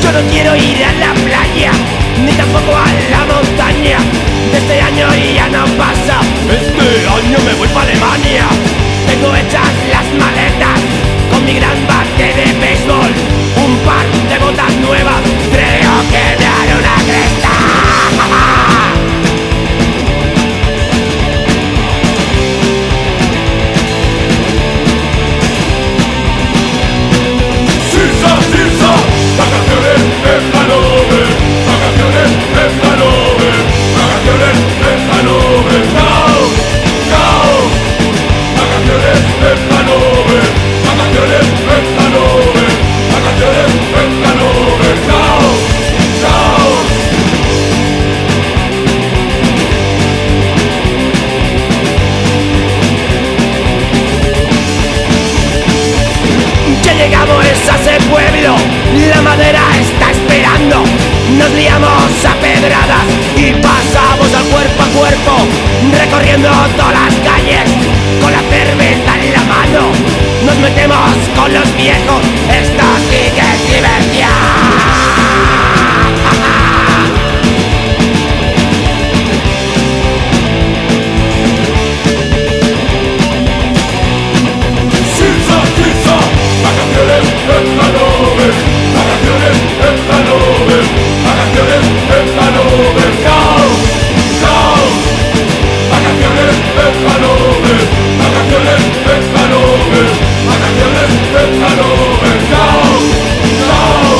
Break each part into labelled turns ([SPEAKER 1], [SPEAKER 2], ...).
[SPEAKER 1] Yo no quiero ir a la playa, ni tampoco a la montaña. De este año ya no pasa, este año me voy para Alemania. Tengo hechas las maletas, con mi gran bate de béisbol, un par de botas nuevas, creo que me haré una cresta.
[SPEAKER 2] Vacaciones en Hannover, vacaciones en Hannover, vacaciones en Hannover, chao, chao. Vacaciones en Hannover, vacaciones en Hannover, vacaciones en Hannover, chao, chao.
[SPEAKER 1] Ya llegamos a ese pueblo, la madera está esperando. Nos liamos a pedradas y pasamos al cuerpo a cuerpo, recorriendo todas las calles con la cerveza en la mano. Nos metemos con los viejos, esto sí que es diversión.
[SPEAKER 2] Vacaciones en Hannover, vacaciones en Hannover, vacaciones en Hannover, chao, chao. Vacaciones en Hannover, vacaciones en Hannover, vacaciones en Hannover, chao, chao.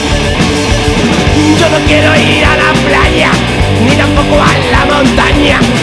[SPEAKER 1] Yo no quiero ir a la playa, ni tampoco a la montaña.